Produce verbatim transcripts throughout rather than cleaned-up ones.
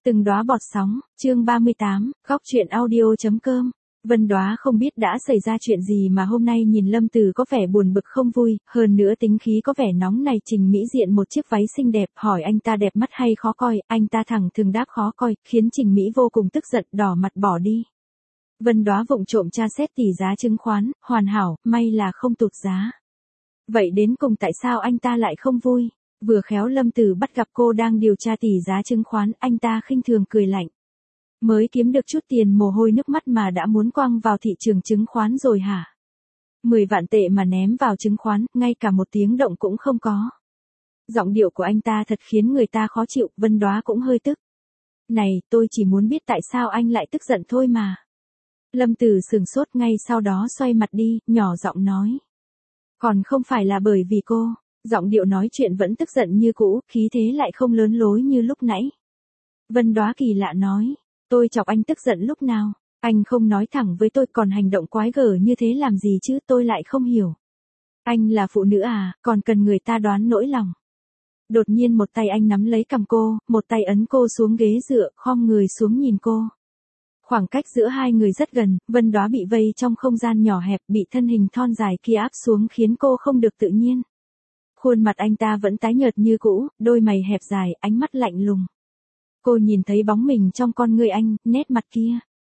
Từng đóa bọt sóng, chương ba mươi tám, góc truyện audio chấm com. Vân Đóa không biết đã xảy ra chuyện gì mà hôm nay nhìn Lâm Tử có vẻ buồn bực không vui, hơn nữa tính khí có vẻ nóng này. Trình Mỹ diện một chiếc váy xinh đẹp, hỏi anh ta đẹp mắt hay khó coi, anh ta thẳng thừng đáp khó coi, khiến Trình Mỹ vô cùng tức giận, đỏ mặt bỏ đi. Vân Đóa vụng trộm tra xét tỷ giá chứng khoán, hoàn hảo, may là không tụt giá. Vậy đến cùng tại sao anh ta lại không vui? Vừa khéo Lâm Tử bắt gặp cô đang điều tra tỷ giá chứng khoán, anh ta khinh thường cười lạnh. Mới kiếm được chút tiền mồ hôi nước mắt mà đã muốn quăng vào thị trường chứng khoán rồi hả? Mười vạn tệ mà ném vào chứng khoán, ngay cả một tiếng động cũng không có. Giọng điệu của anh ta thật khiến người ta khó chịu, Vân Đóa cũng hơi tức. Này, tôi chỉ muốn biết tại sao anh lại tức giận thôi mà. Lâm Tử sửng sốt, ngay sau đó xoay mặt đi, nhỏ giọng nói. Còn không phải là bởi vì cô. Giọng điệu nói chuyện vẫn tức giận như cũ, khí thế lại không lớn lối như lúc nãy. Vân Đóa kỳ lạ nói, tôi chọc anh tức giận lúc nào, anh không nói thẳng với tôi còn hành động quái gở như thế làm gì chứ, tôi lại không hiểu. Anh là phụ nữ à, còn cần người ta đoán nỗi lòng. Đột nhiên một tay anh nắm lấy cằm cô, một tay ấn cô xuống ghế dựa, khom người xuống nhìn cô. Khoảng cách giữa hai người rất gần, Vân Đóa bị vây trong không gian nhỏ hẹp, bị thân hình thon dài kia áp xuống khiến cô không được tự nhiên. Khuôn mặt anh ta vẫn tái nhợt như cũ, đôi mày hẹp dài, ánh mắt lạnh lùng. Cô nhìn thấy bóng mình trong con ngươi anh, nét mặt kia.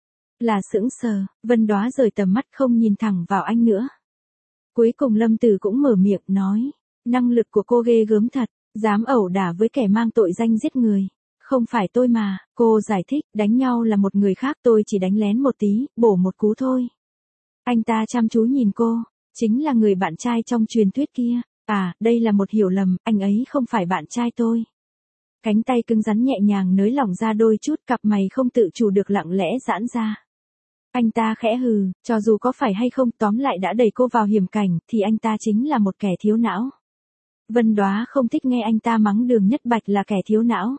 Là sững sờ, Vân Đóa rời tầm mắt không nhìn thẳng vào anh nữa. Cuối cùng Lâm Tử cũng mở miệng nói, năng lực của cô ghê gớm thật, dám ẩu đả với kẻ mang tội danh giết người. Không phải tôi mà, cô giải thích, đánh nhau là một người khác, tôi chỉ đánh lén một tí, bổ một cú thôi. Anh ta chăm chú nhìn cô, chính là người bạn trai trong truyền thuyết kia. À, đây là một hiểu lầm, anh ấy không phải bạn trai tôi. Cánh tay cứng rắn nhẹ nhàng nới lỏng ra đôi chút, cặp mày không tự chủ được lặng lẽ giãn ra. Anh ta khẽ hừ, cho dù có phải hay không, tóm lại đã đẩy cô vào hiểm cảnh, thì anh ta chính là một kẻ thiếu não. Vân Đóa không thích nghe anh ta mắng Đường Nhất Bạch là kẻ thiếu não.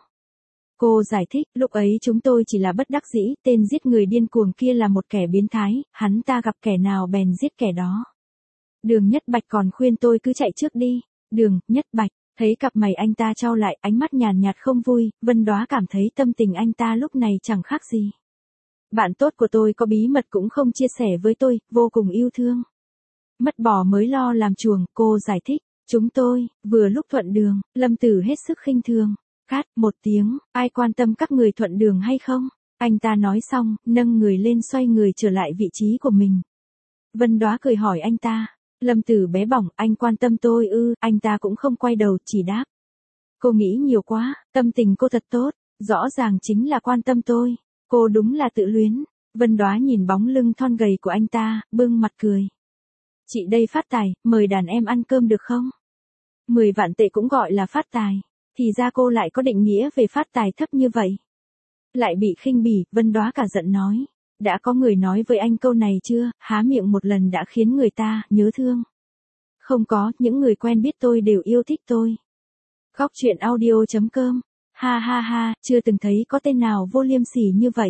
Cô giải thích, lúc ấy chúng tôi chỉ là bất đắc dĩ, tên giết người điên cuồng kia là một kẻ biến thái, hắn ta gặp kẻ nào bèn giết kẻ đó. Đường Nhất Bạch còn khuyên tôi cứ chạy trước đi. Đường Nhất Bạch, thấy cặp mày anh ta trao lại, ánh mắt nhàn nhạt không vui, Vân Đóa cảm thấy tâm tình anh ta lúc này chẳng khác gì. Bạn tốt của tôi có bí mật cũng không chia sẻ với tôi, vô cùng yêu thương. Mất bò mới lo làm chuồng, cô giải thích, chúng tôi, vừa lúc thuận đường, Lâm Tử hết sức khinh thường. Cát, một tiếng, ai quan tâm các người thuận đường hay không? Anh ta nói xong, nâng người lên xoay người trở lại vị trí của mình. Vân Đóa cười hỏi anh ta. Lâm Tử bé bỏng, anh quan tâm tôi ư, anh ta cũng không quay đầu, chỉ đáp. Cô nghĩ nhiều quá, tâm tình cô thật tốt, rõ ràng chính là quan tâm tôi. Cô đúng là tự luyến. Vân Đóa nhìn bóng lưng thon gầy của anh ta, bưng mặt cười. Chị đây phát tài, mời đàn em ăn cơm được không? Mười vạn tệ cũng gọi là phát tài. Thì ra cô lại có định nghĩa về phát tài thấp như vậy. Lại bị khinh bỉ, Vân Đóa cả giận nói. Đã có người nói với anh câu này chưa, há miệng một lần đã khiến người ta nhớ thương. Không có, những người quen biết tôi đều yêu thích tôi. Góc truyện audio chấm com. Ha ha ha, chưa từng thấy có tên nào vô liêm sỉ như vậy.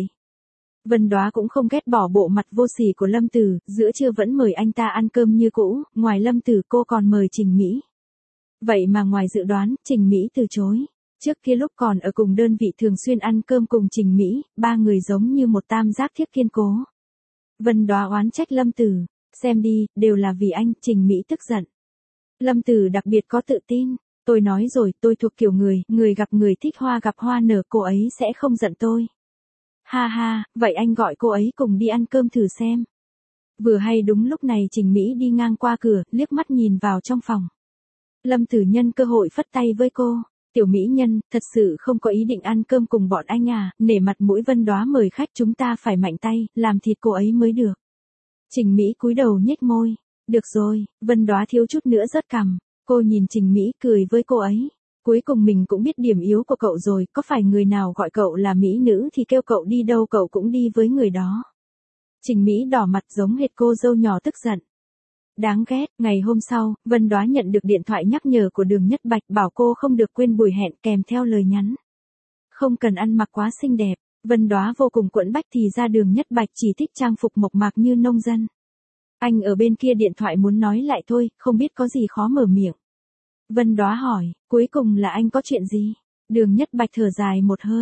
Vân Đóa cũng không ghét bỏ bộ mặt vô sỉ của Lâm Tử, giữa trưa vẫn mời anh ta ăn cơm như cũ, ngoài Lâm Tử cô còn mời Trình Mỹ. Vậy mà ngoài dự đoán, Trình Mỹ từ chối. Trước kia lúc còn ở cùng đơn vị thường xuyên ăn cơm cùng Trình Mỹ, ba người giống như một tam giác thiết kiên cố. Vân Đóa oán trách Lâm Tử, xem đi, đều là vì anh, Trình Mỹ tức giận. Lâm Tử đặc biệt có tự tin, tôi nói rồi, tôi thuộc kiểu người, người gặp người thích hoa gặp hoa nở, cô ấy sẽ không giận tôi. Ha ha, vậy anh gọi cô ấy cùng đi ăn cơm thử xem. Vừa hay đúng lúc này Trình Mỹ đi ngang qua cửa, liếc mắt nhìn vào trong phòng. Lâm Tử nhân cơ hội phất tay với cô. Tiểu mỹ nhân, thật sự không có ý định ăn cơm cùng bọn anh à, nể mặt mũi Vân Đóa mời khách chúng ta phải mạnh tay, làm thịt cô ấy mới được. Trình Mỹ cúi đầu nhếch môi. Được rồi, Vân Đóa thiếu chút nữa rớt cằm. Cô nhìn Trình Mỹ cười với cô ấy. Cuối cùng mình cũng biết điểm yếu của cậu rồi, có phải người nào gọi cậu là mỹ nữ thì kêu cậu đi đâu cậu cũng đi với người đó. Trình Mỹ đỏ mặt giống hệt cô dâu nhỏ tức giận. Đáng ghét, ngày hôm sau, Vân Đóa nhận được điện thoại nhắc nhở của Đường Nhất Bạch bảo cô không được quên buổi hẹn kèm theo lời nhắn. Không cần ăn mặc quá xinh đẹp, Vân Đóa vô cùng quẫn bách thì ra Đường Nhất Bạch chỉ thích trang phục mộc mạc như nông dân. Anh ở bên kia điện thoại muốn nói lại thôi, không biết có gì khó mở miệng. Vân Đóa hỏi, cuối cùng là anh có chuyện gì? Đường Nhất Bạch thở dài một hơi.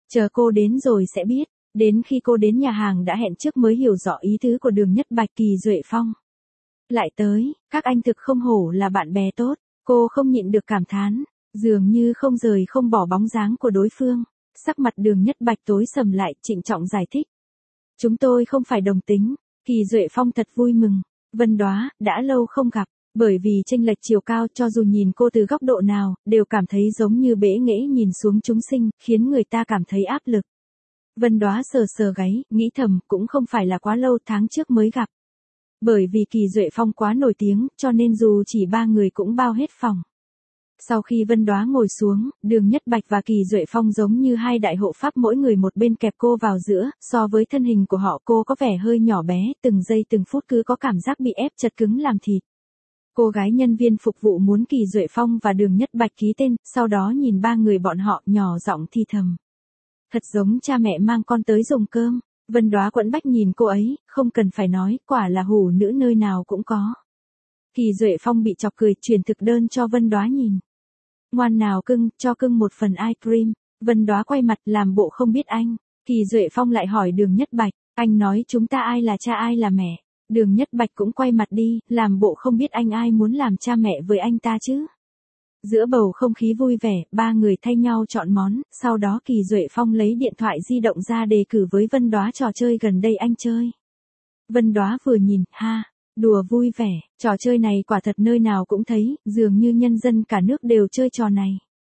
Chờ cô đến rồi sẽ biết. Đến khi cô đến nhà hàng đã hẹn trước mới hiểu rõ ý tứ của Đường Nhất Bạch, Kỳ Duệ Phong. Lại tới, các anh thực không hổ là bạn bè tốt, cô không nhịn được cảm thán, dường như không rời không bỏ bóng dáng của đối phương. Sắc mặt Đường Nhất Bạch tối sầm lại, trịnh trọng giải thích. Chúng tôi không phải đồng tính. Kỳ Duệ Phong thật vui mừng. Vân Đóa, đã lâu không gặp, bởi vì chênh lệch chiều cao cho dù nhìn cô từ góc độ nào, đều cảm thấy giống như bẽ nghễ nhìn xuống chúng sinh, khiến người ta cảm thấy áp lực. Vân Đóa sờ sờ gáy, nghĩ thầm, cũng không phải là quá lâu, tháng trước mới gặp. Bởi vì Kỳ Duệ Phong quá nổi tiếng, cho nên dù chỉ ba người cũng bao hết phòng. Sau khi Vân Đóa ngồi xuống, Đường Nhất Bạch và Kỳ Duệ Phong giống như hai đại hộ pháp, mỗi người một bên kẹp cô vào giữa, so với thân hình của họ cô có vẻ hơi nhỏ bé, từng giây từng phút cứ có cảm giác bị ép chật cứng làm thịt. Cô gái nhân viên phục vụ muốn Kỳ Duệ Phong và Đường Nhất Bạch ký tên, sau đó nhìn ba người bọn họ nhỏ giọng thì thầm. Thật giống cha mẹ mang con tới dùng cơm. Vân Đóa quẫn bách nhìn cô ấy, không cần phải nói, quả là hủ nữ nơi nào cũng có. Kỳ Duệ Phong bị chọc cười, chuyển thực đơn cho Vân Đóa nhìn. Ngoan nào cưng, cho cưng một phần ice cream. Vân Đóa quay mặt làm bộ không biết anh. Kỳ Duệ Phong lại hỏi Đường Nhất Bạch, anh nói chúng ta ai là cha ai là mẹ. Đường Nhất Bạch cũng quay mặt đi, làm bộ không biết anh ai muốn làm cha mẹ với anh ta chứ. Giữa bầu không khí vui vẻ, ba người thay nhau chọn món, sau đó Kỳ Duệ Phong lấy điện thoại di động ra đề cử với Vân Đóa trò chơi gần đây anh chơi. Vân Đóa vừa nhìn, ha, đùa vui vẻ, trò chơi này quả thật nơi nào cũng thấy, dường như nhân dân cả nước đều chơi trò này.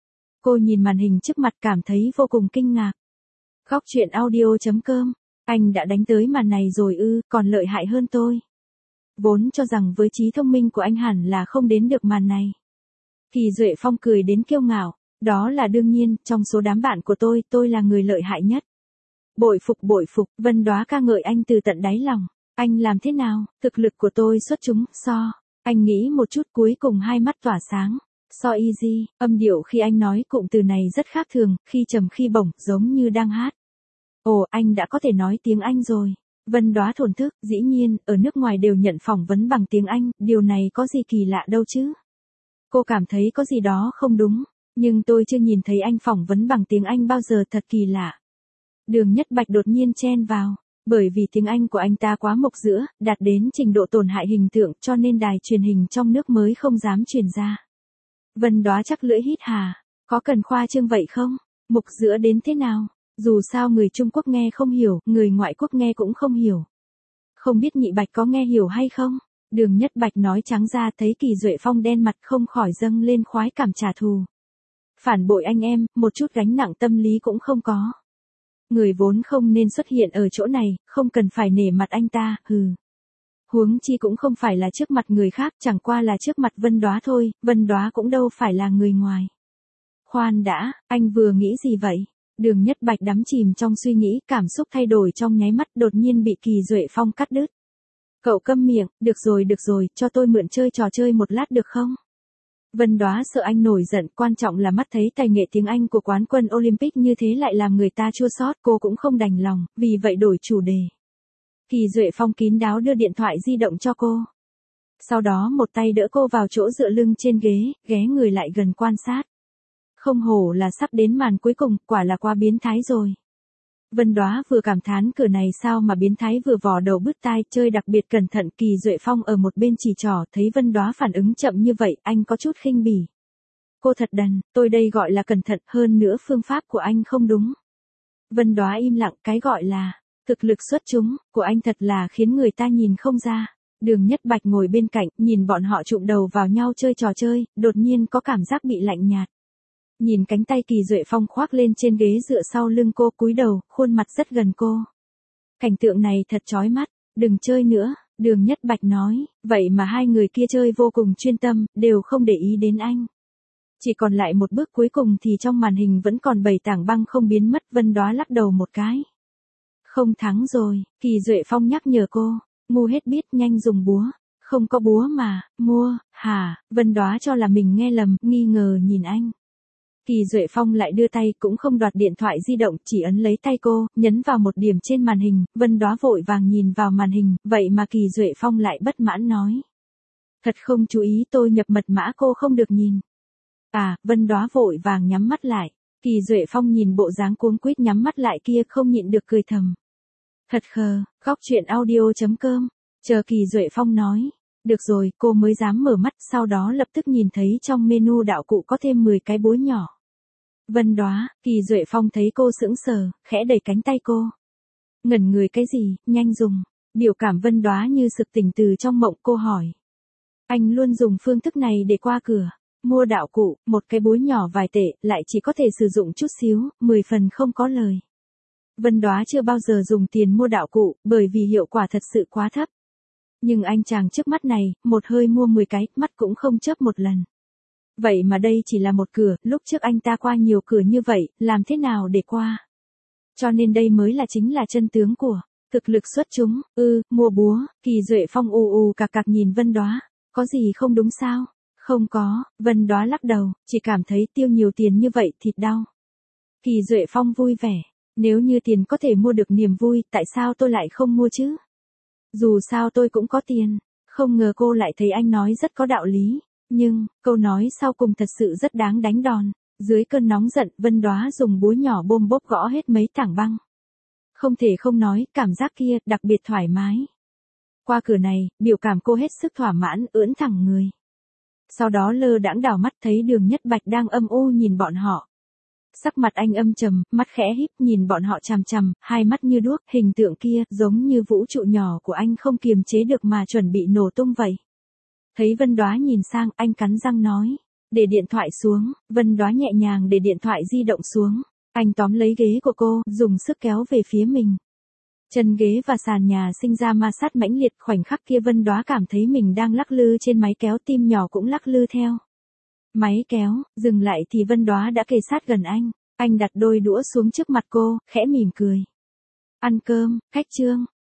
Cô nhìn màn hình trước mặt cảm thấy vô cùng kinh ngạc. Góc truyện audio chấm com, anh đã đánh tới màn này rồi ư, còn lợi hại hơn tôi. Vốn cho rằng với trí thông minh của anh hẳn là không đến được màn này. Kỳ Duệ Phong cười đến kiêu ngạo, đó là đương nhiên, trong số đám bạn của tôi, tôi là người lợi hại nhất. Bội phục bội phục, Vân Đóa ca ngợi anh từ tận đáy lòng. Anh làm thế nào, thực lực của tôi xuất chúng, so. Anh nghĩ một chút cuối cùng hai mắt tỏa sáng. So easy, âm điệu khi anh nói cụm từ này rất khác thường, khi trầm khi bổng, giống như đang hát. Ồ, anh đã có thể nói tiếng Anh rồi. Vân Đóa thổn thức, dĩ nhiên, ở nước ngoài đều nhận phỏng vấn bằng tiếng Anh, điều này có gì kỳ lạ đâu chứ. Cô cảm thấy có gì đó không đúng, nhưng tôi chưa nhìn thấy anh phỏng vấn bằng tiếng Anh bao giờ, thật kỳ lạ. Đường Nhất Bạch đột nhiên chen vào, bởi vì tiếng Anh của anh ta quá mộc giữa, đạt đến trình độ tổn hại hình tượng cho nên đài truyền hình trong nước mới không dám truyền ra. Vân Đóa chắc lưỡi hít hà, có cần khoa trương vậy không? Mộc giữa đến thế nào? Dù sao người Trung Quốc nghe không hiểu, người ngoại quốc nghe cũng không hiểu. Không biết Nhị Bạch có nghe hiểu hay không? Đường Nhất Bạch nói trắng ra, thấy Kỳ Duệ Phong đen mặt không khỏi dâng lên khoái cảm trả thù. Phản bội anh em, một chút gánh nặng tâm lý cũng không có. Người vốn không nên xuất hiện ở chỗ này, không cần phải nể mặt anh ta, hừ. Huống chi cũng không phải là trước mặt người khác, chẳng qua là trước mặt Vân Đóa thôi, Vân Đóa cũng đâu phải là người ngoài. Khoan đã, anh vừa nghĩ gì vậy? Đường Nhất Bạch đắm chìm trong suy nghĩ, cảm xúc thay đổi trong nháy mắt, đột nhiên bị Kỳ Duệ Phong cắt đứt. Cậu câm miệng, được rồi được rồi, cho tôi mượn chơi trò chơi một lát được không? Vân Đóa sợ anh nổi giận, quan trọng là mắt thấy tài nghệ tiếng Anh của quán quân Olympic như thế lại làm người ta chua xót, cô cũng không đành lòng, vì vậy đổi chủ đề. Kỳ Duệ Phong kín đáo đưa điện thoại di động cho cô. Sau đó một tay đỡ cô vào chỗ dựa lưng trên ghế, ghé người lại gần quan sát. Không hổ là sắp đến màn cuối cùng, quả là quá biến thái rồi. Vân Đóa vừa cảm thán cửa này sao mà biến thái, vừa vò đầu bứt tai, chơi đặc biệt cẩn thận. Kỳ Duệ Phong ở một bên chỉ trỏ, thấy Vân Đóa phản ứng chậm như vậy, anh có chút khinh bỉ. Cô thật đần, tôi đây gọi là cẩn thận, hơn nữa phương pháp của anh không đúng. Vân Đóa im lặng, cái gọi là thực lực xuất chúng của anh thật là khiến người ta nhìn không ra. Đường Nhất Bạch ngồi bên cạnh, nhìn bọn họ chụm đầu vào nhau chơi trò chơi, đột nhiên có cảm giác bị lạnh nhạt. Nhìn cánh tay Kỳ Duệ Phong khoác lên trên ghế dựa sau lưng cô, cúi đầu, khuôn mặt rất gần cô. Cảnh tượng này thật chói mắt, đừng chơi nữa, Đường Nhất Bạch nói, vậy mà hai người kia chơi vô cùng chuyên tâm, đều không để ý đến anh. Chỉ còn lại một bước cuối cùng thì trong màn hình vẫn còn bảy tảng băng không biến mất. Vân Đóa lắc đầu một cái. Không thắng rồi, Kỳ Duệ Phong nhắc nhở cô, ngu hết biết, nhanh dùng búa. Không có búa mà, mua, hả? Vân Đóa cho là mình nghe lầm, nghi ngờ nhìn anh. Kỳ Duệ Phong lại đưa tay, cũng không đoạt điện thoại di động, chỉ ấn lấy tay cô, nhấn vào một điểm trên màn hình. Vân Đóa vội vàng nhìn vào màn hình, vậy mà Kỳ Duệ Phong lại bất mãn nói. Thật không chú ý, tôi nhập mật mã cô không được nhìn. À, Vân Đóa vội vàng nhắm mắt lại. Kỳ Duệ Phong nhìn bộ dáng cuống quýt nhắm mắt lại kia không nhịn được cười thầm. Thật khờ, góc chuyện audio.com, chờ Kỳ Duệ Phong nói. Được rồi, cô mới dám mở mắt, sau đó lập tức nhìn thấy trong menu đạo cụ có thêm mười cái búa nhỏ. Vân Đóa, Kỳ Duệ Phong thấy cô sững sờ, khẽ đẩy cánh tay cô. Ngẩn người cái gì, nhanh dùng. Biểu cảm Vân Đóa như sực tỉnh từ trong mộng, cô hỏi. Anh luôn dùng phương thức này để qua cửa. Mua đạo cụ, một cái búa nhỏ vài tệ, lại chỉ có thể sử dụng chút xíu, mười phần không có lời. Vân Đóa chưa bao giờ dùng tiền mua đạo cụ, bởi vì hiệu quả thật sự quá thấp. Nhưng anh chàng trước mắt này, một hơi mua mười cái, mắt cũng không chớp một lần. Vậy mà đây chỉ là một cửa, lúc trước anh ta qua nhiều cửa như vậy, làm thế nào để qua? Cho nên đây mới là chính là chân tướng của thực lực xuất chúng. Ư, ừ, mua búa. Kỳ Duệ Phong ù ù cạc cạc nhìn Vân Đóa. Có gì không đúng sao? Không có. Vân Đóa lắc đầu, chỉ cảm thấy tiêu nhiều tiền như vậy thịt đau. Kỳ Duệ Phong vui vẻ. Nếu như tiền có thể mua được niềm vui, tại sao tôi lại không mua chứ? Dù sao tôi cũng có tiền. Không ngờ cô lại thấy anh nói rất có đạo lý. Nhưng, câu nói sau cùng thật sự rất đáng đánh đòn. Dưới cơn nóng giận, Vân Đóa dùng búa nhỏ bôm bốp gõ hết mấy tảng băng. Không thể không nói, cảm giác kia, đặc biệt thoải mái. Qua cửa này, biểu cảm cô hết sức thỏa mãn, ưỡn thẳng người. Sau đó lơ đãng đảo mắt thấy Đường Nhất Bạch đang âm u nhìn bọn họ. Sắc mặt anh âm trầm, mắt khẽ híp nhìn bọn họ chằm chằm, hai mắt như đuốc, hình tượng kia, giống như vũ trụ nhỏ của anh không kiềm chế được mà chuẩn bị nổ tung vậy. Thấy Vân Đóa nhìn sang, anh cắn răng nói. Để điện thoại xuống. Vân Đóa nhẹ nhàng để điện thoại di động xuống. Anh tóm lấy ghế của cô, dùng sức kéo về phía mình. Chân ghế và sàn nhà sinh ra ma sát mãnh liệt, khoảnh khắc kia Vân Đóa cảm thấy mình đang lắc lư trên máy kéo, tim nhỏ cũng lắc lư theo. Máy kéo, dừng lại thì Vân Đóa đã kề sát gần anh. Anh đặt đôi đũa xuống trước mặt cô, khẽ mỉm cười. Ăn cơm, khách trương.